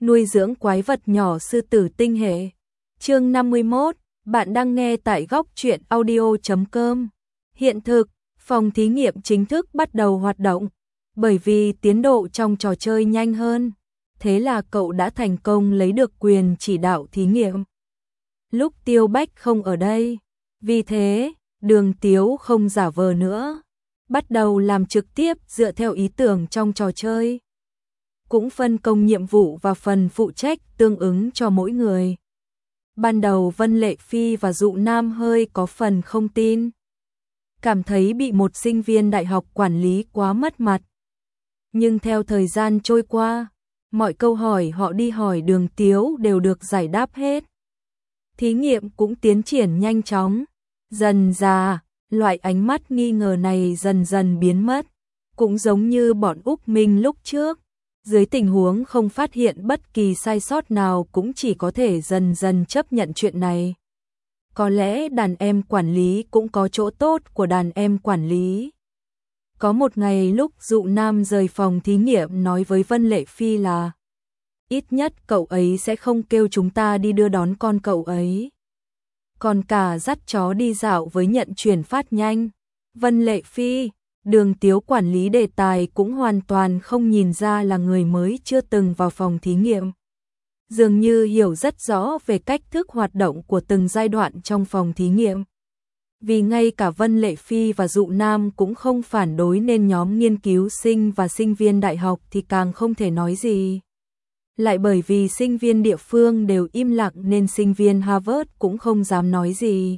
nuôi dưỡng quái vật nhỏ sư tử tinh hệ. Chương 51, bạn đang nghe tại góc truyện audio.com. Hiện thực, phòng thí nghiệm chính thức bắt đầu hoạt động, bởi vì tiến độ trong trò chơi nhanh hơn, thế là cậu đã thành công lấy được quyền chỉ đạo thí nghiệm. Lúc Tiêu Bách không ở đây, vì thế, Đường Tiếu không giả vờ nữa, bắt đầu làm trực tiếp dựa theo ý tưởng trong trò chơi. Cũng phân công nhiệm vụ và phần phụ trách tương ứng cho mỗi người. Ban đầu Vân Lệ Phi và Dụ Nam hơi có phần không tin, cảm thấy bị một sinh viên đại học quản lý quá mất mặt. Nhưng theo thời gian trôi qua, mọi câu hỏi họ đi hỏi Đường Tiếu đều được giải đáp hết. Thí nghiệm cũng tiến triển nhanh chóng, dần dà, loại ánh mắt nghi ngờ này dần dần biến mất, cũng giống như bọn Úc Minh lúc trước. Dưới tình huống không phát hiện bất kỳ sai sót nào cũng chỉ có thể dần dần chấp nhận chuyện này. Có lẽ đàn em quản lý cũng có chỗ tốt của đàn em quản lý. Có một ngày lúc Dụ Nam rời phòng thí nghiệm nói với Vân Lệ Phi là ít nhất cậu ấy sẽ không kêu chúng ta đi đưa đón con cậu ấy. Còn cả dắt chó đi dạo với nhận chuyển phát nhanh. Vân Lệ Phi, Đường Tiếu quản lý đề tài cũng hoàn toàn không nhìn ra là người mới chưa từng vào phòng thí nghiệm. Dường như hiểu rất rõ về cách thức hoạt động của từng giai đoạn trong phòng thí nghiệm. Vì ngay cả Vân Lệ Phi và Dụ Nam cũng không phản đối nên nhóm nghiên cứu sinh và sinh viên đại học thì càng không thể nói gì. Lại bởi vì sinh viên địa phương đều im lặng nên sinh viên Harvard cũng không dám nói gì.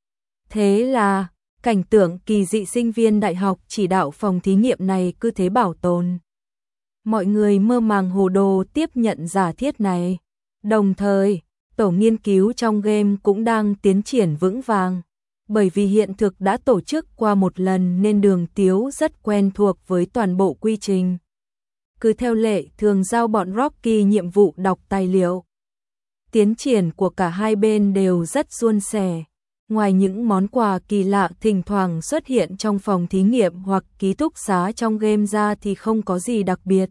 Thế là cảnh tượng kỳ dị sinh viên đại học chỉ đạo phòng thí nghiệm này cứ thế bảo tồn. Mọi người mơ màng hồ đồ tiếp nhận giả thiết này. Đồng thời, tổ nghiên cứu trong game cũng đang tiến triển vững vàng. Bởi vì hiện thực đã tổ chức qua một lần nên Đường Tiếu rất quen thuộc với toàn bộ quy trình. Cứ theo lệ thường giao bọn Rocky nhiệm vụ đọc tài liệu. Tiến triển của cả hai bên đều rất suôn sẻ. Ngoài những món quà kỳ lạ thỉnh thoảng xuất hiện trong phòng thí nghiệm hoặc ký túc xá trong game ra thì không có gì đặc biệt.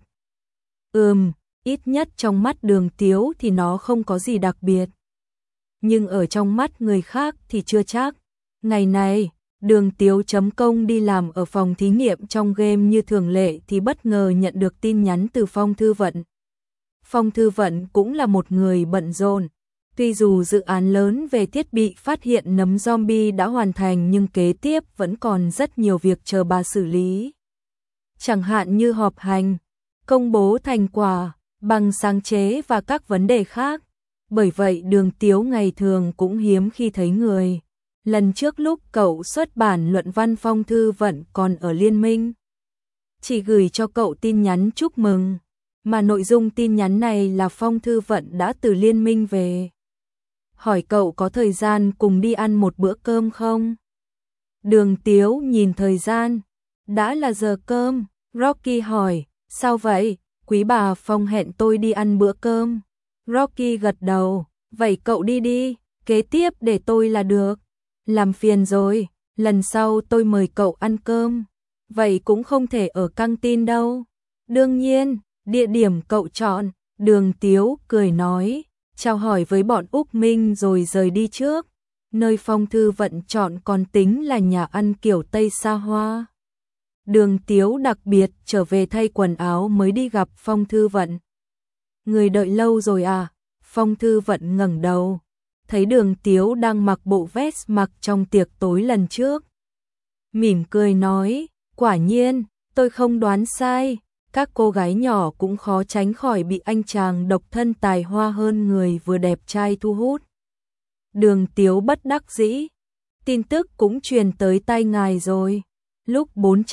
Ít nhất trong mắt Đường Tiếu thì nó không có gì đặc biệt. Nhưng ở trong mắt người khác thì chưa chắc. Ngày này, Đường Tiếu chấm công đi làm ở phòng thí nghiệm trong game như thường lệ thì bất ngờ nhận được tin nhắn từ Phong Thư Vận. Phong Thư Vận cũng là một người bận rộn. Tuy dù dự án lớn về thiết bị phát hiện nấm zombie đã hoàn thành nhưng kế tiếp vẫn còn rất nhiều việc chờ bà xử lý. Chẳng hạn như họp hành, công bố thành quả, bằng sáng chế và các vấn đề khác. Bởi vậy Đường Tiếu ngày thường cũng hiếm khi thấy người. Lần trước lúc cậu xuất bản luận văn Phong Thư Vận còn ở Liên Minh, chỉ gửi cho cậu tin nhắn chúc mừng, mà nội dung tin nhắn này là Phong Thư Vận đã từ Liên Minh về. Hỏi cậu có thời gian cùng đi ăn một bữa cơm không? Đường Tiếu nhìn thời gian, đã là giờ cơm. Rocky hỏi, sao vậy? Quý bà Phong hẹn tôi đi ăn bữa cơm. Rocky gật đầu, vậy cậu đi đi, kế tiếp để tôi là được. Làm phiền rồi, lần sau tôi mời cậu ăn cơm. Vậy cũng không thể ở căng tin đâu. Đương nhiên, địa điểm cậu chọn. Đường Tiếu cười nói, chào hỏi với bọn Úc Minh rồi rời đi trước. Nơi Phong Thư Vận chọn còn tính là nhà ăn kiểu Tây xa hoa. Đường Tiếu đặc biệt trở về thay quần áo mới đi gặp Phong Thư Vận. Người đợi lâu rồi à? Phong Thư Vận ngẩng đầu, thấy Đường Tiếu đang mặc bộ vest mặc trong tiệc tối lần trước. Mỉm cười nói, quả nhiên, tôi không đoán sai, các cô gái nhỏ cũng khó tránh khỏi bị anh chàng độc thân tài hoa hơn người vừa đẹp trai thu hút. Đường Tiếu bất đắc dĩ, tin tức cũng truyền tới tai ngài rồi. Lúc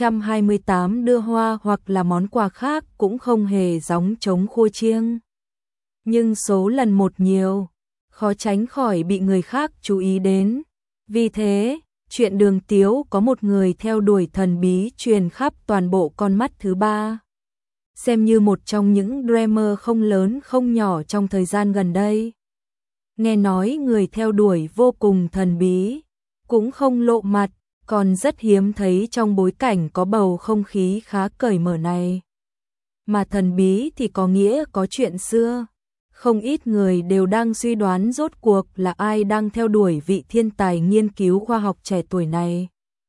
428 đưa hoa hoặc là món quà khác cũng không hề gióng trống khua chiêng. Nhưng số lần một nhiều, khó tránh khỏi bị người khác chú ý đến. Vì thế, chuyện Đường Tiếu có một người theo đuổi thần bí truyền khắp toàn bộ con mắt thứ ba. Xem như một trong những drama không lớn không nhỏ trong thời gian gần đây. Nghe nói người theo đuổi vô cùng thần bí, cũng không lộ mặt, còn rất hiếm thấy trong bối cảnh có bầu không khí khá cởi mở này. Mà thần bí thì có nghĩa có chuyện xưa, Không ít người đều đang suy đoán rốt cuộc là ai đang theo đuổi vị thiên tài nghiên cứu khoa học trẻ tuổi này.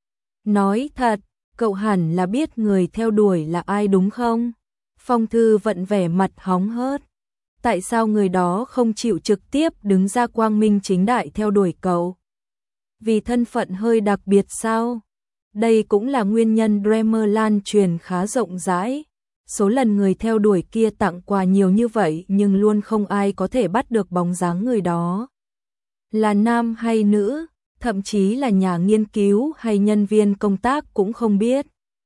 Nói thật, cậu hẳn là biết người theo đuổi là ai đúng không? Phong Thư Vận vẻ mặt hóng hớt. Tại sao người đó không chịu trực tiếp đứng ra quang minh chính đại theo đuổi cậu? Vì thân phận hơi đặc biệt sao? Đây cũng là nguyên nhân Dreamer lan truyền khá rộng rãi. Số lần người theo đuổi kia tặng quà nhiều như vậy nhưng luôn không ai có thể bắt được bóng dáng người đó. Là nam hay nữ, thậm chí là nhà nghiên cứu hay nhân viên công tác cũng không biết.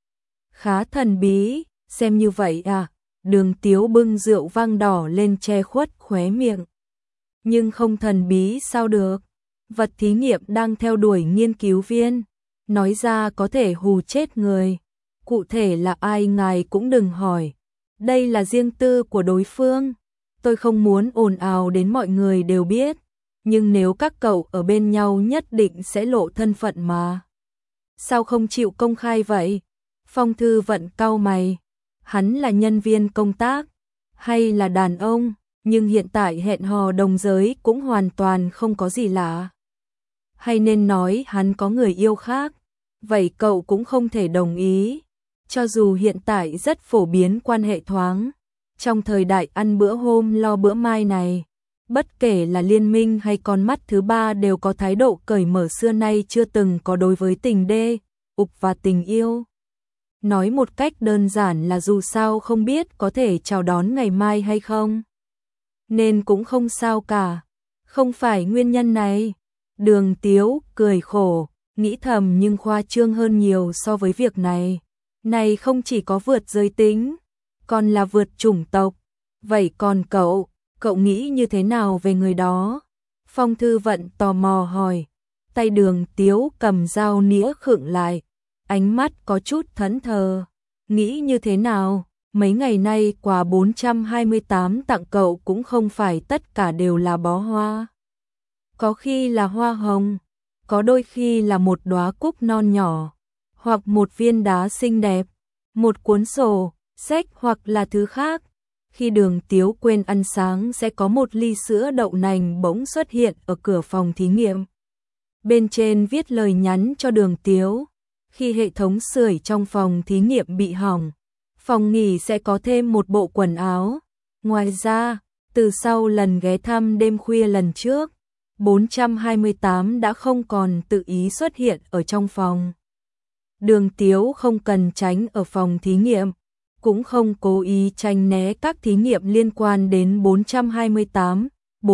Khá thần bí, xem như vậy à? Đường Tiếu bưng rượu vang đỏ lên che khuất khóe miệng. Nhưng không thần bí sao được? Vật thí nghiệm đang theo đuổi nghiên cứu viên, nói ra có thể hù chết người. Cụ thể là ai ngài cũng đừng hỏi. Đây là riêng tư của đối phương. Tôi không muốn ồn ào đến mọi người đều biết. Nhưng nếu các cậu ở bên nhau nhất định sẽ lộ thân phận mà. Sao không chịu công khai vậy? Phong Thư Vận cau mày. Hắn là nhân viên công tác, hay là đàn ông, nhưng hiện tại hẹn hò đồng giới cũng hoàn toàn không có gì lạ. Hay nên nói hắn có người yêu khác, vậy cậu cũng không thể đồng ý. Cho dù hiện tại rất phổ biến quan hệ thoáng, trong thời đại ăn bữa hôm lo bữa mai này, bất kể là liên minh hay con mắt thứ ba đều có thái độ cởi mở xưa nay chưa từng có đối với tình đê, ục và tình yêu. Nói một cách đơn giản là dù sao không biết có thể chào đón ngày mai hay không. Nên cũng không sao cả. Không phải nguyên nhân này. Đường Tiếu cười khổ, nghĩ thầm nhưng khoa trương hơn nhiều so với việc này. Này không chỉ có vượt giới tính, còn là vượt chủng tộc. Vậy còn cậu nghĩ như thế nào về người đó? Phong Thư Vận tò mò hỏi. Tay Đường Tiếu cầm dao nĩa khựng lại. Ánh mắt có chút thẫn thờ. Nghĩ như thế nào? Mấy ngày nay quà 428 tặng cậu cũng không phải tất cả đều là bó hoa. Có khi là hoa hồng, có đôi khi là một đóa cúc non nhỏ, hoặc một viên đá xinh đẹp, một cuốn sổ, sách hoặc là thứ khác. Khi Đường Tiếu quên ăn sáng sẽ có một ly sữa đậu nành bỗng xuất hiện ở cửa phòng thí nghiệm. Bên trên viết lời nhắn cho Đường Tiếu. Khi hệ thống sưởi trong phòng thí nghiệm bị hỏng, phòng nghỉ sẽ có thêm một bộ quần áo. Ngoài ra, từ sau lần ghé thăm đêm khuya lần trước, 428 đã không còn tự ý xuất hiện ở trong phòng. Đường Tiếu không cần tránh ở phòng thí nghiệm, cũng không cố ý tránh né các thí nghiệm liên quan đến 428.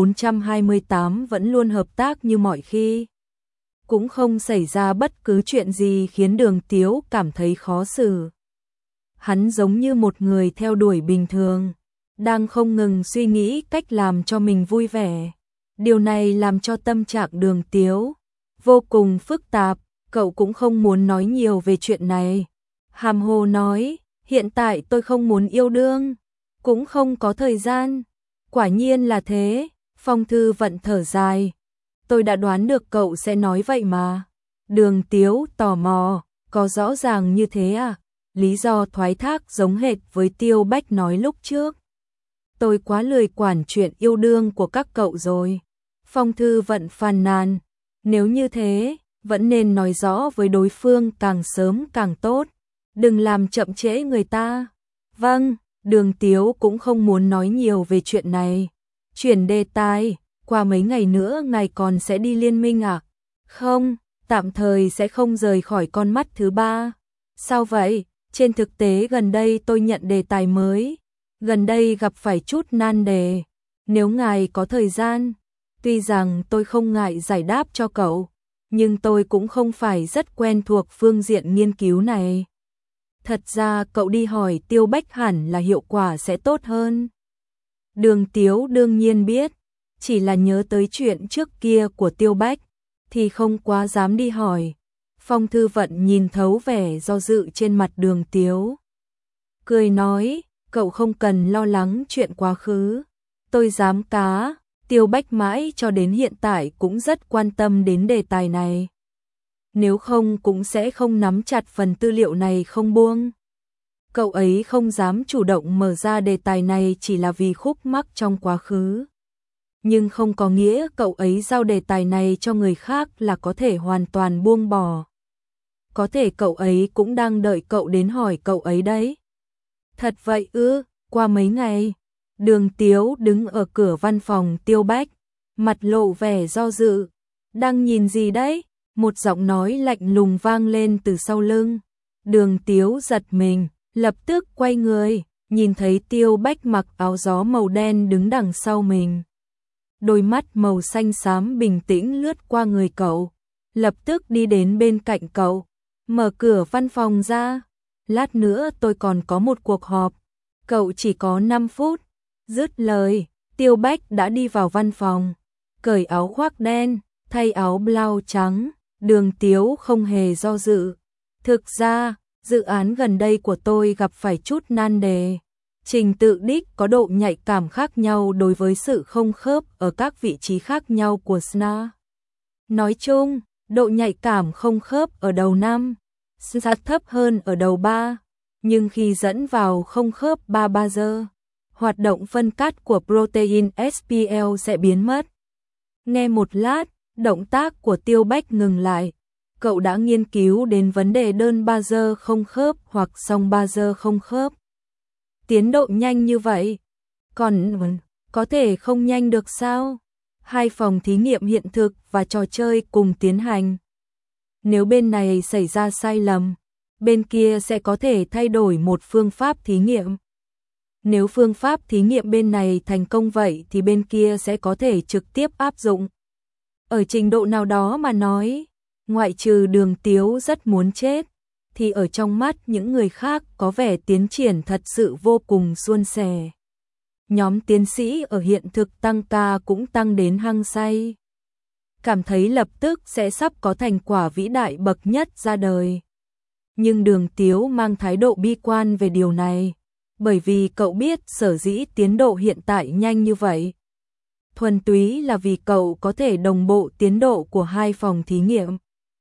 428 vẫn luôn hợp tác như mọi khi. Cũng không xảy ra bất cứ chuyện gì khiến Đường Tiếu cảm thấy khó xử. Hắn giống như một người theo đuổi bình thường, đang không ngừng suy nghĩ cách làm cho mình vui vẻ. Điều này làm cho tâm trạng Đường Tiếu vô cùng phức tạp, cậu cũng không muốn nói nhiều về chuyện này. Hàm hồ nói, hiện tại tôi không muốn yêu đương, cũng không có thời gian. Quả nhiên là thế, Phong Thư Vận thở dài. Tôi đã đoán được cậu sẽ nói vậy mà. Đường Tiếu tò mò, có rõ ràng như thế à? Lý do thoái thác giống hệt với Tiêu Bách nói lúc trước. Tôi quá lười quản chuyện yêu đương của các cậu rồi. Phong Thư Vận phàn nàn. Nếu như thế, vẫn nên nói rõ với đối phương càng sớm càng tốt. Đừng làm chậm trễ người ta. Vâng, Đường Tiếu cũng không muốn nói nhiều về chuyện này. Chuyển đề tài. Qua mấy ngày nữa ngài còn sẽ đi liên minh à? Không, tạm thời sẽ không rời khỏi con mắt thứ ba. Sao vậy? Trên thực tế gần đây tôi nhận đề tài mới. Gần đây gặp phải chút nan đề. Nếu ngài có thời gian, tuy rằng tôi không ngại giải đáp cho cậu, nhưng tôi cũng không phải rất quen thuộc phương diện nghiên cứu này. Thật ra cậu đi hỏi Tiêu Bách hẳn là hiệu quả sẽ tốt hơn. Đường Tiếu đương nhiên biết. Chỉ là nhớ tới chuyện trước kia của Tiêu Bách, thì không quá dám đi hỏi. Phong Thư Vận nhìn thấu vẻ do dự trên mặt Đường Tiếu. Cười nói, cậu không cần lo lắng chuyện quá khứ. Tôi dám cá, Tiêu Bách mãi cho đến hiện tại cũng rất quan tâm đến đề tài này. Nếu không cũng sẽ không nắm chặt phần tư liệu này không buông. Cậu ấy không dám chủ động mở ra đề tài này chỉ là vì khúc mắc trong quá khứ. nhưng không có nghĩa cậu ấy giao đề tài này cho người khác là có thể hoàn toàn buông bỏ. Có thể cậu ấy cũng đang đợi cậu đến hỏi cậu ấy đấy. Thật vậy ư? Qua mấy ngày, Đường Tiếu đứng ở cửa văn phòng Tiêu Bách, mặt lộ vẻ do dự. Đang nhìn gì đấy? Một giọng nói lạnh lùng vang lên từ sau lưng. Đường Tiếu giật mình, lập tức quay người, nhìn thấy Tiêu Bách mặc áo gió màu đen đứng đằng sau mình. Đôi mắt màu xanh xám bình tĩnh lướt qua người cậu, lập tức đi đến bên cạnh cậu, mở cửa văn phòng ra. Lát nữa tôi còn có một cuộc họp, cậu chỉ có 5 phút. Dứt lời, Tiêu Bách đã đi vào văn phòng, cởi áo khoác đen, thay áo blau trắng. Đường Tiếu không hề do dự. Thực ra, dự án gần đây của tôi gặp phải chút nan đề. Trình tự đích có độ nhạy cảm khác nhau đối với sự không khớp ở các vị trí khác nhau của SNA. Nói chung, độ nhạy cảm không khớp ở đầu 5, SNA thấp hơn ở đầu 3, nhưng khi dẫn vào không khớp 3 giờ, hoạt động phân cắt của protein SPL sẽ biến mất. Nghe một lát, động tác của Tiêu Bách ngừng lại. Cậu đã nghiên cứu đến vấn đề đơn 3 giờ không khớp hoặc song 3 giờ không khớp. Tiến độ nhanh như vậy, còn có thể không nhanh được sao? 2 phòng thí nghiệm hiện thực và trò chơi cùng tiến hành. Nếu bên này xảy ra sai lầm, bên kia sẽ có thể thay đổi một phương pháp thí nghiệm. Nếu phương pháp thí nghiệm bên này thành công vậy thì bên kia sẽ có thể trực tiếp áp dụng. Ở trình độ nào đó mà nói, ngoại trừ Đường Tiếu rất muốn chết, thì ở trong mắt những người khác có vẻ tiến triển thật sự vô cùng suôn sẻ. Nhóm tiến sĩ ở hiện thực tăng ca cũng tăng đến hăng say. Cảm thấy lập tức sẽ sắp có thành quả vĩ đại bậc nhất ra đời. Nhưng Đường Tiếu mang thái độ bi quan về điều này, bởi vì cậu biết sở dĩ tiến độ hiện tại nhanh như vậy. Thuần túy là vì cậu có thể đồng bộ tiến độ của 2 phòng thí nghiệm.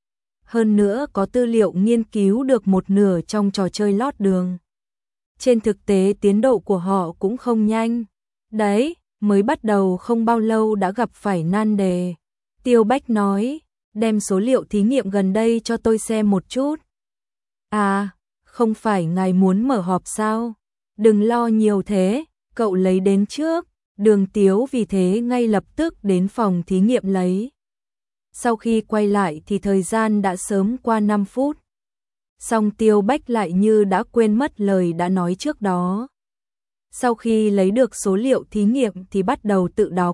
Hơn nữa có tư liệu nghiên cứu được một nửa trong trò chơi lót đường. Trên thực tế tiến độ của họ cũng không nhanh. Đấy, mới bắt đầu không bao lâu đã gặp phải nan đề. Tiêu Bách nói, đem số liệu thí nghiệm gần đây cho tôi xem một chút. À, không phải ngài muốn mở họp sao? Đừng lo nhiều thế, cậu lấy đến trước. Đường Tiếu vì thế ngay lập tức đến phòng thí nghiệm lấy. Sau khi quay lại thì thời gian đã sớm qua 5 phút. Song Tiêu Bách lại như đã quên mất lời đã nói trước đó. Sau khi lấy được số liệu thí nghiệm thì bắt đầu tự đọc.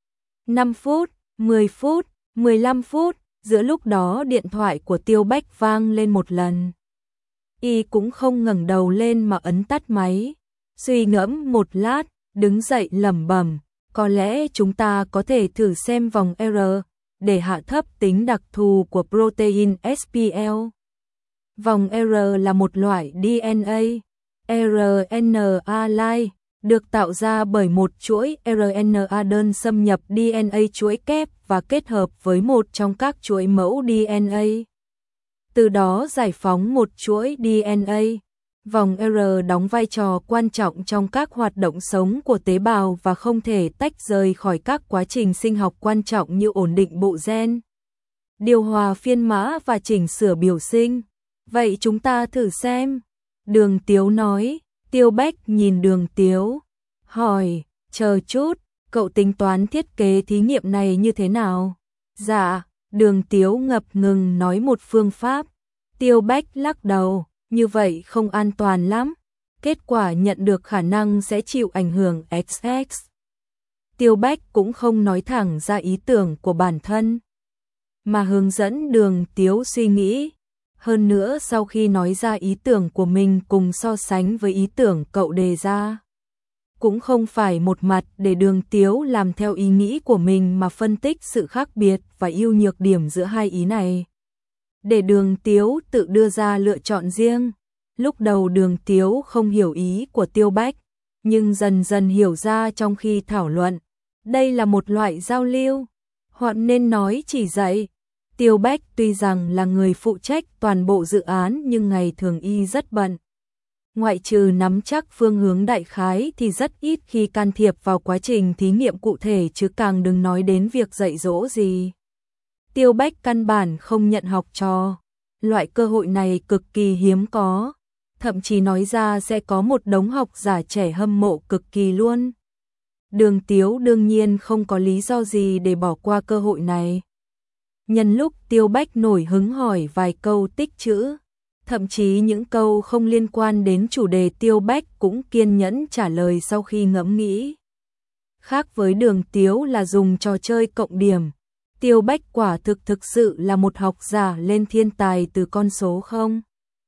5 phút, 10 phút, 15 phút, giữa lúc đó điện thoại của Tiêu Bách vang lên một lần. Y cũng không ngẩng đầu lên mà ấn tắt máy. Suy ngẫm một lát, đứng dậy lẩm bẩm, có lẽ chúng ta có thể thử xem vòng R để hạ thấp tính đặc thù của protein SPL. Vòng R là một loại DNA, RNA-like, được tạo ra bởi một chuỗi RNA đơn xâm nhập DNA chuỗi kép và kết hợp với một trong các chuỗi mẫu DNA. Từ đó giải phóng một chuỗi DNA. Vòng R đóng vai trò quan trọng trong các hoạt động sống của tế bào và không thể tách rời khỏi các quá trình sinh học quan trọng như ổn định bộ gen, điều hòa phiên mã và chỉnh sửa biểu sinh. Vậy chúng ta thử xem. Đường Tiếu nói. Tiêu Bách nhìn Đường Tiếu, hỏi, chờ chút, cậu tính toán thiết kế thí nghiệm này như thế nào? Dạ, Đường Tiếu ngập ngừng nói một phương pháp. Tiêu Bách lắc đầu, như vậy không an toàn lắm. Kết quả nhận được khả năng sẽ chịu ảnh hưởng XX. Tiêu Bách cũng không nói thẳng ra ý tưởng của bản thân, mà hướng dẫn Đường Tiếu suy nghĩ. Hơn nữa sau khi nói ra ý tưởng của mình cùng so sánh với ý tưởng cậu đề ra, cũng không phải một mặt để Đường Tiếu làm theo ý nghĩ của mình mà phân tích sự khác biệt và ưu nhược điểm giữa hai ý này, để Đường Tiếu tự đưa ra lựa chọn riêng. Lúc đầu Đường Tiếu không hiểu ý của Tiêu Bách, nhưng dần dần hiểu ra trong khi thảo luận. Đây là một loại giao lưu, hoặc nên nói chỉ dạy. Tiêu Bách tuy rằng là người phụ trách toàn bộ dự án nhưng ngày thường y rất bận. ngoại trừ nắm chắc phương hướng đại khái thì rất ít khi can thiệp vào quá trình thí nghiệm cụ thể chứ càng đừng nói đến việc dạy dỗ gì. Tiêu Bách căn bản không nhận học trò, loại cơ hội này cực kỳ hiếm có, thậm chí nói ra sẽ có một đống học giả trẻ hâm mộ cực kỳ luôn. Đường Tiếu đương nhiên không có lý do gì để bỏ qua cơ hội này. Nhân lúc Tiêu Bách nổi hứng hỏi vài câu tích trữ, thậm chí những câu không liên quan đến chủ đề, Tiêu Bách cũng kiên nhẫn trả lời sau khi ngẫm nghĩ. Khác với Đường Tiếu là dùng trò chơi cộng điểm, Tiêu Bách quả thực sự là một học giả lên thiên tài từ con số không.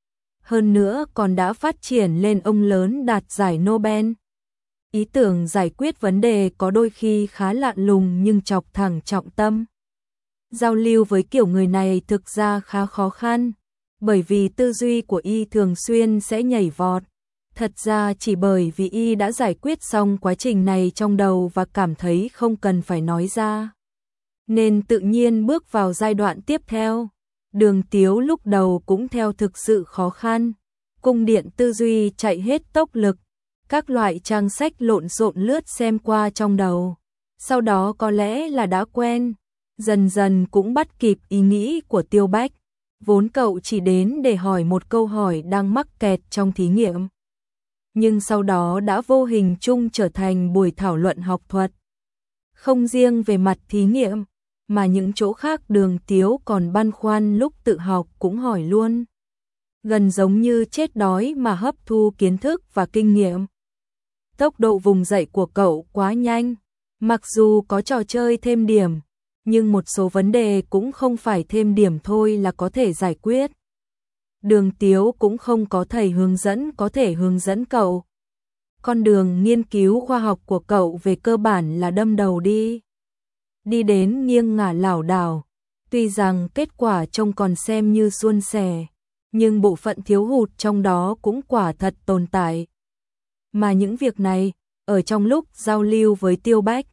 Hơn nữa còn đã phát triển lên ông lớn đạt giải Nobel. Ý tưởng giải quyết vấn đề có đôi khi khá lạ lùng nhưng chọc thẳng trọng tâm. Giao lưu với kiểu người này thực ra khá khó khăn, bởi vì tư duy của y thường xuyên sẽ nhảy vọt. Thật ra chỉ bởi vì y đã giải quyết xong quá trình này trong đầu và cảm thấy không cần phải nói ra, nên tự nhiên bước vào giai đoạn tiếp theo. Đường Tiếu lúc đầu cũng theo thực sự khó khăn, cung điện tư duy chạy hết tốc lực, các loại trang sách lộn xộn lướt xem qua trong đầu. Sau đó có lẽ là đã quen, dần dần cũng bắt kịp ý nghĩ của Tiêu Bách. Vốn cậu chỉ đến để hỏi một câu hỏi đang mắc kẹt trong thí nghiệm, nhưng sau đó đã vô hình chung trở thành buổi thảo luận học thuật. Không riêng về mặt thí nghiệm, mà những chỗ khác Đường Tiếu còn băn khoăn lúc tự học cũng hỏi luôn. Gần giống như chết đói mà hấp thu kiến thức và kinh nghiệm. Tốc độ vùng dậy của cậu quá nhanh, mặc dù có trò chơi thêm điểm, nhưng một số vấn đề cũng không phải thêm điểm thôi là có thể giải quyết. Đường Tiếu cũng không có thầy hướng dẫn có thể hướng dẫn cậu. Con đường nghiên cứu khoa học của cậu về cơ bản là đâm đầu đi đến nghiêng ngả lảo đảo. Tuy rằng kết quả trông còn xem như suôn sẻ, nhưng bộ phận thiếu hụt trong đó cũng quả thật tồn tại. Mà những việc này, ở trong lúc giao lưu với Tiêu Bách,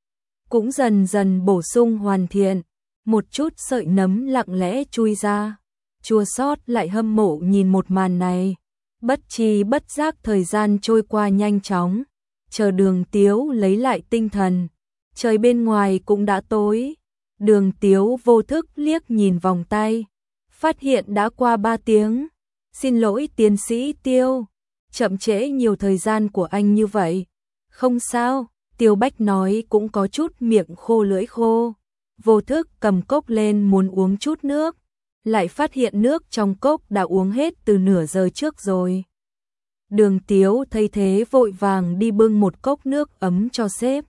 cũng dần dần bổ sung hoàn thiện, một chút sợi nấm lặng lẽ chui ra. Chua xót lại hâm mộ nhìn một màn này, bất tri bất giác thời gian trôi qua nhanh chóng, chờ Đường Tiếu lấy lại tinh thần, trời bên ngoài cũng đã tối. Đường Tiếu vô thức liếc nhìn vòng tay, phát hiện đã qua 3 tiếng. Xin lỗi tiến sĩ Tiêu, chậm trễ nhiều thời gian của anh như vậy. Không sao, Tiêu Bách nói cũng có chút miệng khô lưỡi khô, vô thức cầm cốc lên muốn uống chút nước, lại phát hiện nước trong cốc đã uống hết từ nửa giờ trước rồi. Đường Tiếu thấy thế vội vàng đi bưng một cốc nước ấm cho sếp.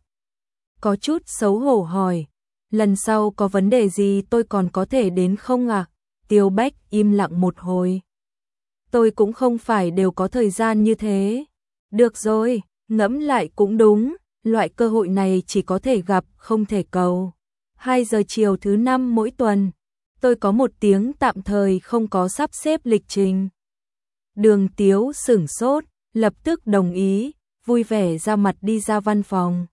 Có chút xấu hổ hỏi, lần sau có vấn đề gì tôi còn có thể đến không ạ? Tiêu Bách im lặng một hồi. Tôi cũng không phải đều có thời gian như thế. Được rồi, ngẫm lại cũng đúng, loại cơ hội này chỉ có thể gặp không thể cầu. 2 giờ chiều thứ 5 mỗi tuần, tôi có 1 tiếng tạm thời không có sắp xếp lịch trình. Đường Tiếu sửng sốt, lập tức đồng ý, vui vẻ ra mặt đi ra văn phòng.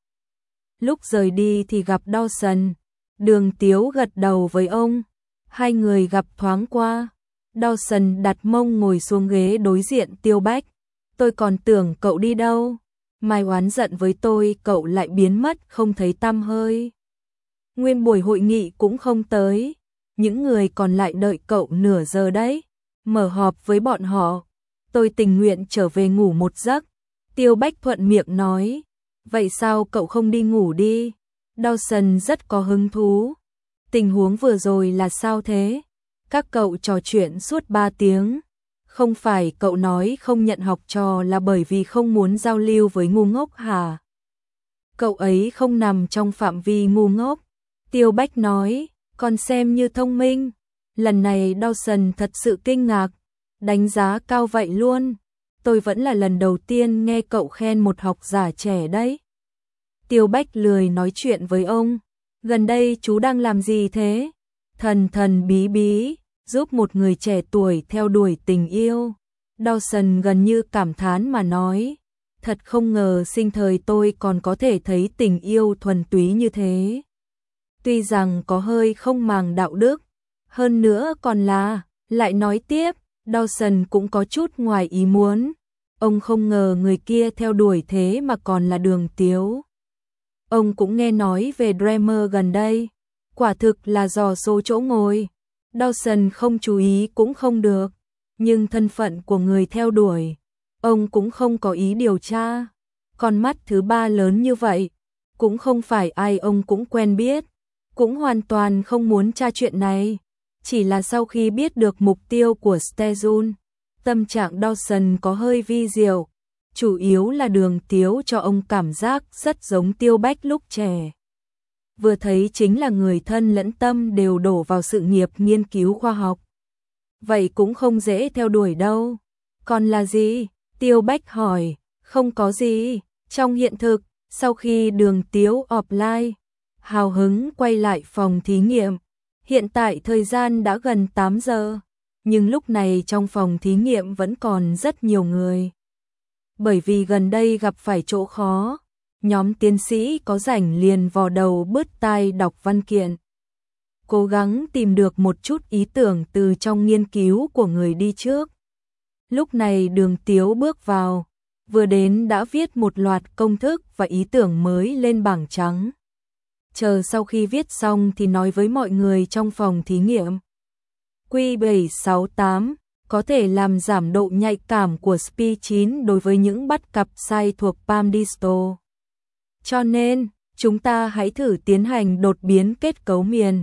Lúc rời đi thì gặp Dawson. Đường Tiếu gật đầu với ông. Hai người gặp thoáng qua. Dawson đặt mông ngồi xuống ghế đối diện Tiêu Bách. Tôi còn tưởng cậu đi đâu. Mai oán giận với tôi cậu lại biến mất không thấy tăm hơi. Nguyên buổi hội nghị cũng không tới. Những người còn lại đợi cậu nửa giờ đấy. Mở họp với bọn họ. Tôi tình nguyện trở về ngủ một giấc. Tiêu Bách thuận miệng nói. Vậy sao cậu không đi ngủ đi? Dawson rất có hứng thú. Tình huống vừa rồi là sao thế? Các cậu trò chuyện suốt 3 tiếng. Không phải cậu nói không nhận học trò là bởi vì không muốn giao lưu với ngu ngốc hả? Cậu ấy không nằm trong phạm vi ngu ngốc. Tiêu Bách nói, còn xem như thông minh. Lần này Dawson thật sự kinh ngạc. Đánh giá cao vậy luôn. Tôi vẫn là lần đầu tiên nghe cậu khen một học giả trẻ đấy. Tiêu Bách lười nói chuyện với ông. Gần đây chú đang làm gì thế? Thần bí bí, giúp một người trẻ tuổi theo đuổi tình yêu. Dawson gần như cảm thán mà nói. Thật không ngờ sinh thời tôi còn có thể thấy tình yêu thuần túy như thế. Tuy rằng có hơi không màng đạo đức, hơn nữa còn là, lại nói tiếp, Dawson cũng có chút ngoài ý muốn. Ông không ngờ người kia theo đuổi thế mà còn là Đường Tiếu. Ông cũng nghe nói về Dreamer gần đây, quả thực là dò số chỗ ngồi. Dawson không chú ý cũng không được, nhưng thân phận của người theo đuổi, ông cũng không có ý điều tra. Con mắt thứ ba lớn như vậy, cũng không phải ai ông cũng quen biết, cũng hoàn toàn không muốn tra chuyện này. Chỉ là sau khi biết được mục tiêu của Stejun, tâm trạng Dawson có hơi vi diệu, chủ yếu là Đường Tiếu cho ông cảm giác rất giống Tiêu Bách lúc trẻ. Vừa thấy chính là người thân lẫn tâm đều đổ vào sự nghiệp nghiên cứu khoa học. Vậy cũng không dễ theo đuổi đâu. Còn là gì? Tiêu Bách hỏi. Không có gì. Trong hiện thực, sau khi Đường Tiếu offline, hào hứng quay lại phòng thí nghiệm. Hiện tại thời gian đã gần 8 giờ, nhưng lúc này trong phòng thí nghiệm vẫn còn rất nhiều người. Bởi vì gần đây gặp phải chỗ khó, nhóm tiến sĩ có rảnh liền vò đầu bứt tai đọc văn kiện, cố gắng tìm được một chút ý tưởng từ trong nghiên cứu của người đi trước. Lúc này Đường Tiếu bước vào, vừa đến đã viết một loạt công thức và ý tưởng mới lên bảng trắng. Chờ sau khi viết xong thì nói với mọi người trong phòng thí nghiệm. Q768 có thể làm giảm độ nhạy cảm của Sp9 đối với những bắt cặp sai thuộc Palm Distal. Cho nên, chúng ta hãy thử tiến hành đột biến kết cấu miền.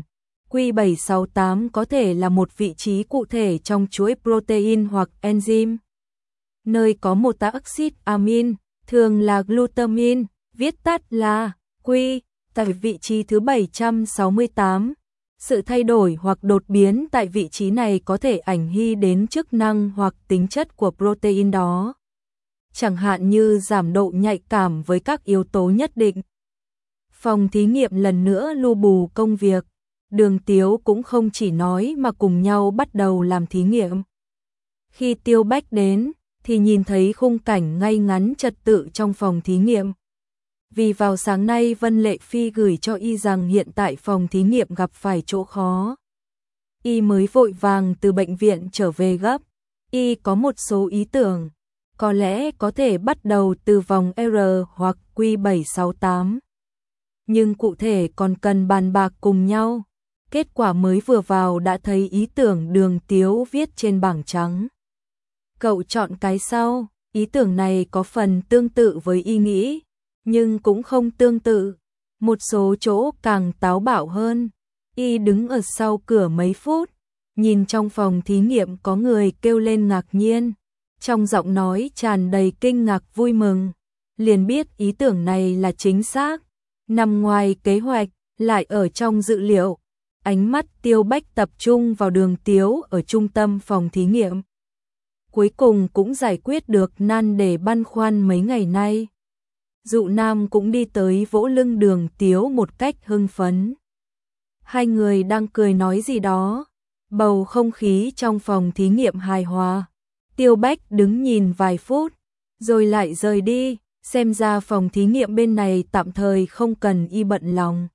Q768 có thể là một vị trí cụ thể trong chuỗi protein hoặc enzyme, nơi có một axit amin, thường là glutamine, viết tắt là Q, tại vị trí thứ 768. Sự thay đổi hoặc đột biến tại vị trí này có thể ảnh hưởng đến chức năng hoặc tính chất của protein đó, chẳng hạn như giảm độ nhạy cảm với các yếu tố nhất định. Phòng thí nghiệm lần nữa lu bù công việc, Đường Tiếu cũng không chỉ nói mà cùng nhau bắt đầu làm thí nghiệm. Khi Tiêu Bách đến, thì nhìn thấy khung cảnh ngay ngắn trật tự trong phòng thí nghiệm. Vì vào sáng nay Vân Lệ Phi gửi cho y rằng hiện tại phòng thí nghiệm gặp phải chỗ khó. Y mới vội vàng từ bệnh viện trở về gấp. Y có một số ý tưởng, có lẽ có thể bắt đầu từ vòng R hoặc Q768. Nhưng cụ thể còn cần bàn bạc cùng nhau. Kết quả mới vừa vào đã thấy ý tưởng Đường Tiếu viết trên bảng trắng. Cậu chọn cái sau, ý tưởng này có phần tương tự với y nghĩ, nhưng cũng không tương tự, một số chỗ càng táo bạo hơn. Y đứng ở sau cửa mấy phút, nhìn trong phòng thí nghiệm có người kêu lên ngạc nhiên, trong giọng nói tràn đầy kinh ngạc vui mừng, liền biết ý tưởng này là chính xác, nằm ngoài kế hoạch, lại ở trong dự liệu. Ánh mắt Tiêu Bách tập trung vào Đường Tiếu ở trung tâm phòng thí nghiệm. Cuối cùng cũng giải quyết được nan đề băn khoăn mấy ngày nay. Dụ Nam cũng đi tới vỗ lưng Đường Tiếu một cách hưng phấn. Hai người đang cười nói gì đó, bầu không khí trong phòng thí nghiệm hài hòa. Tiêu Bách đứng nhìn vài phút, rồi lại rời đi, xem ra phòng thí nghiệm bên này tạm thời không cần y bận lòng.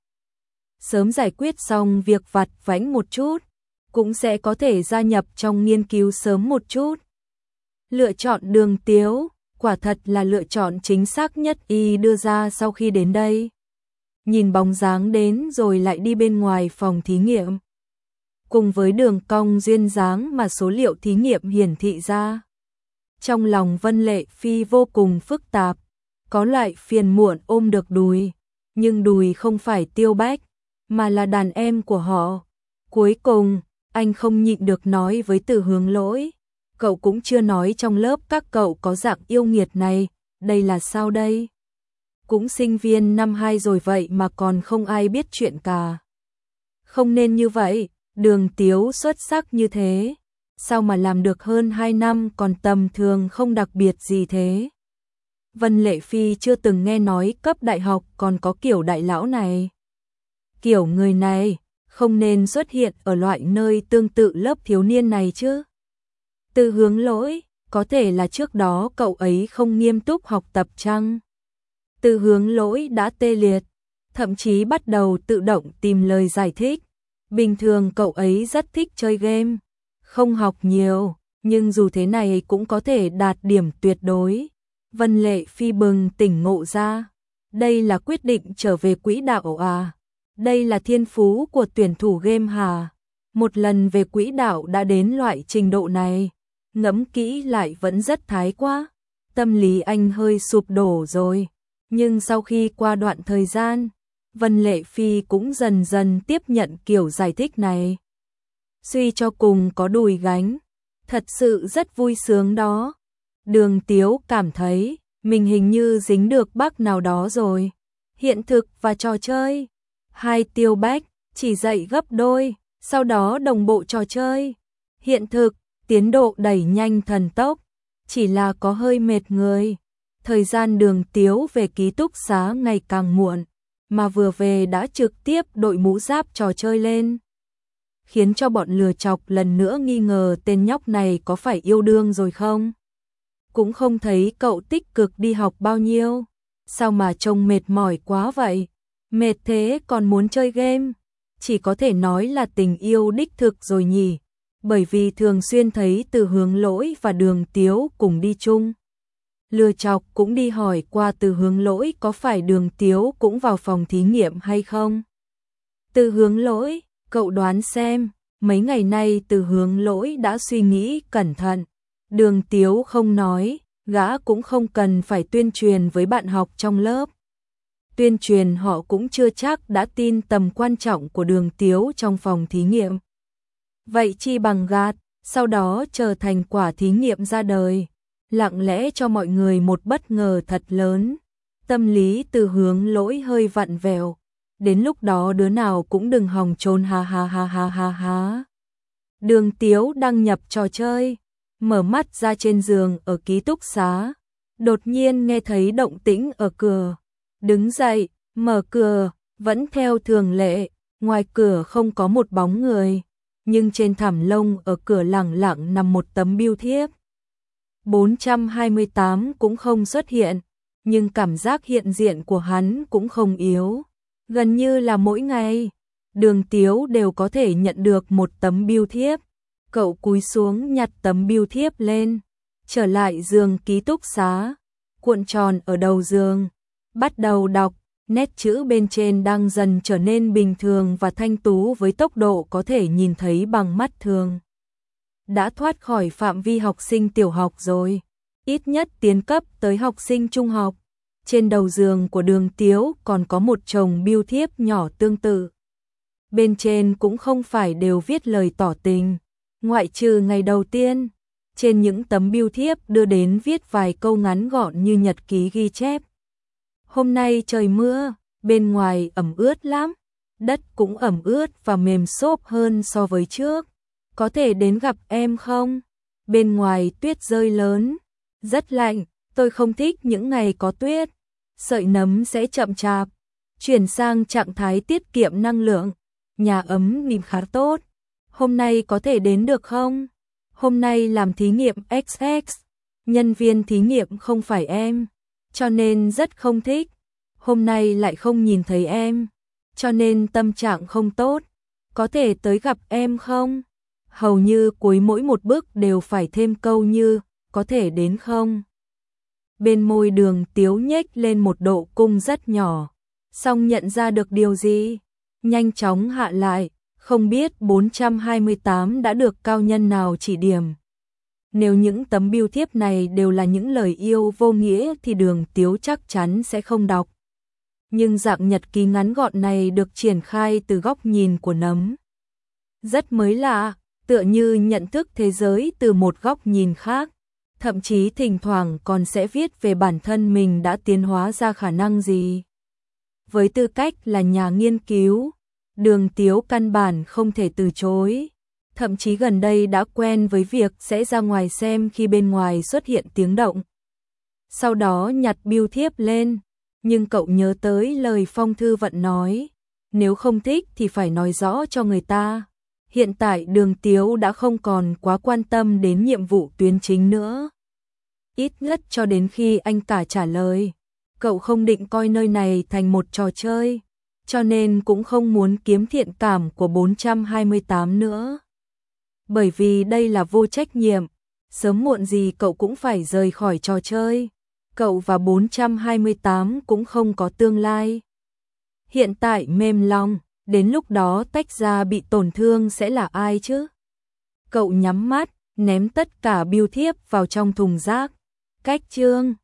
Sớm giải quyết xong việc vặt vãnh một chút, cũng sẽ có thể gia nhập trong nghiên cứu sớm một chút. Lựa chọn Đường Tiếu, quả thật là lựa chọn chính xác nhất y đưa ra sau khi đến đây. Nhìn bóng dáng đến rồi lại đi bên ngoài phòng thí nghiệm. Cùng với đường cong duyên dáng mà số liệu thí nghiệm hiển thị ra. Trong lòng Vân Lệ Phi vô cùng phức tạp, có loại phiền muộn ôm được đùi, nhưng đùi không phải Tiêu Bách, mà là đàn em của họ. Cuối cùng, anh không nhịn được nói với Từ Hướng Lỗi, cậu cũng chưa nói trong lớp các cậu có dạng yêu nghiệt này, đây là sao đây? Cũng sinh viên năm 2 rồi vậy mà còn không ai biết chuyện cả. Không nên như vậy, Đường Tiếu xuất sắc như thế, sao mà làm được hơn 2 năm còn tầm thường không đặc biệt gì thế? Vân Lệ Phi chưa từng nghe nói cấp đại học còn có kiểu đại lão này. Kiểu người này không nên xuất hiện ở loại nơi tương tự lớp thiếu niên này chứ. Từ Hướng Lỗi, có thể là trước đó cậu ấy không nghiêm túc học tập chăng? Từ Hướng Lỗi đã tê liệt, thậm chí bắt đầu tự động tìm lời giải thích. Bình thường cậu ấy rất thích chơi game, không học nhiều, nhưng dù thế này cũng có thể đạt điểm tuyệt đối. Vân Lệ Phi bừng tỉnh ngộ ra, đây là quyết định trở về quỹ đạo à? Đây là thiên phú của tuyển thủ game hà? Một lần về quỹ đạo đã đến loại trình độ này, ngẫm kỹ lại vẫn rất thái quá. Tâm lý anh hơi sụp đổ rồi, nhưng sau khi qua đoạn thời gian, Vân Lệ Phi cũng dần dần tiếp nhận kiểu giải thích này. Suy cho cùng có đùi gánh, thật sự rất vui sướng đó. Đường Tiếu cảm thấy mình hình như dính được bác nào đó rồi. Hiện thực và trò chơi, hai tiêu bách chỉ dạy gấp đôi, sau đó đồng bộ trò chơi. Hiện thực, tiến độ đẩy nhanh thần tốc, chỉ là có hơi mệt người. Thời gian Đường Tiếu về ký túc xá ngày càng muộn, mà vừa về đã trực tiếp đội mũ giáp trò chơi lên, khiến cho bọn lừa chọc lần nữa nghi ngờ tên nhóc này có phải yêu đương rồi không. Cũng không thấy cậu tích cực đi học bao nhiêu, sao mà trông mệt mỏi quá vậy, mệt thế còn muốn chơi game, chỉ có thể nói là tình yêu đích thực rồi nhỉ, bởi vì thường xuyên thấy Từ Hướng Lỗi và Đường Tiếu cùng đi chung. Lừa chọc cũng đi hỏi qua Từ Hướng Lỗi có phải Đường Tiếu cũng vào phòng thí nghiệm hay không. Từ Hướng Lỗi, cậu đoán xem, mấy ngày nay Từ Hướng Lỗi đã suy nghĩ cẩn thận. Đường Tiếu không nói, gã cũng không cần phải tuyên truyền với bạn học trong lớp. Tuyên truyền họ cũng chưa chắc đã tin tầm quan trọng của Đường Tiếu trong phòng thí nghiệm. Vậy chi bằng gạt, sau đó chờ thành quả thí nghiệm ra đời, lặng lẽ cho mọi người một bất ngờ thật lớn. Tâm lý Từ Hướng Lỗi hơi vặn vẹo, đến lúc đó đứa nào cũng đừng hòng trốn ha ha ha ha ha ha. Đường Tiếu đăng nhập trò chơi, mở mắt ra trên giường ở ký túc xá, đột nhiên nghe thấy động tĩnh ở cửa. Đứng dậy, mở cửa, vẫn theo thường lệ, ngoài cửa không có một bóng người, nhưng trên thảm lông ở cửa lẳng lặng nằm một tấm bưu thiếp. 428 cũng không xuất hiện, nhưng cảm giác hiện diện của hắn cũng không yếu. Gần như là mỗi ngày, Đường Tiếu đều có thể nhận được một tấm bưu thiếp. Cậu cúi xuống nhặt tấm bưu thiếp lên, trở lại giường ký túc xá, cuộn tròn ở đầu giường, bắt đầu đọc, nét chữ bên trên đang dần trở nên bình thường và thanh tú với tốc độ có thể nhìn thấy bằng mắt thường. Đã thoát khỏi phạm vi học sinh tiểu học rồi, ít nhất tiến cấp tới học sinh trung học. Trên đầu giường của Đường Tiếu còn có một chồng bưu thiếp nhỏ tương tự. Bên trên cũng không phải đều viết lời tỏ tình, ngoại trừ ngày đầu tiên, trên những tấm bưu thiếp đưa đến viết vài câu ngắn gọn như nhật ký ghi chép. Hôm nay trời mưa, bên ngoài ẩm ướt lắm, đất cũng ẩm ướt và mềm xốp hơn so với trước. Có thể đến gặp em không? Bên ngoài tuyết rơi lớn, rất lạnh, tôi không thích những ngày có tuyết. Sợi nấm sẽ chậm chạp, chuyển sang trạng thái tiết kiệm năng lượng, nhà ấm nhìn khá tốt. Hôm nay có thể đến được không? Hôm nay làm thí nghiệm XX, nhân viên thí nghiệm không phải em, cho nên rất không thích. Hôm nay lại không nhìn thấy em, cho nên tâm trạng không tốt. Có thể tới gặp em không? Hầu như cuối mỗi một bước đều phải thêm câu như có thể đến không? Bên môi Đường Tiếu nhếch lên một độ cung rất nhỏ, song nhận ra được điều gì, nhanh chóng hạ lại, không biết 428 đã được cao nhân nào chỉ điểm. Nếu những tấm bưu thiếp này đều là những lời yêu vô nghĩa thì Đường Tiếu chắc chắn sẽ không đọc. Nhưng dạng nhật ký ngắn gọn này được triển khai từ góc nhìn của nấm. Rất mới lạ, tựa như nhận thức thế giới từ một góc nhìn khác. Thậm chí thỉnh thoảng còn sẽ viết về bản thân mình đã tiến hóa ra khả năng gì. Với tư cách là nhà nghiên cứu, Đường Tiếu căn bản không thể từ chối. Thậm chí gần đây đã quen với việc sẽ ra ngoài xem khi bên ngoài xuất hiện tiếng động. Sau đó nhặt bưu thiếp lên, nhưng cậu nhớ tới lời Phong Thư Vận nói, nếu không thích thì phải nói rõ cho người ta. Hiện tại Đường Tiếu đã không còn quá quan tâm đến nhiệm vụ tuyến chính nữa. Ít nhất cho đến khi anh cả trả lời, cậu không định coi nơi này thành một trò chơi, cho nên cũng không muốn kiếm thiện cảm của 428 nữa. Bởi vì đây là vô trách nhiệm, sớm muộn gì cậu cũng phải rời khỏi trò chơi. Cậu và 428 cũng không có tương lai. Hiện tại mềm lòng, đến lúc đó tách ra bị tổn thương sẽ là ai chứ? Cậu nhắm mắt, ném tất cả bưu thiếp vào trong thùng rác. Cách chương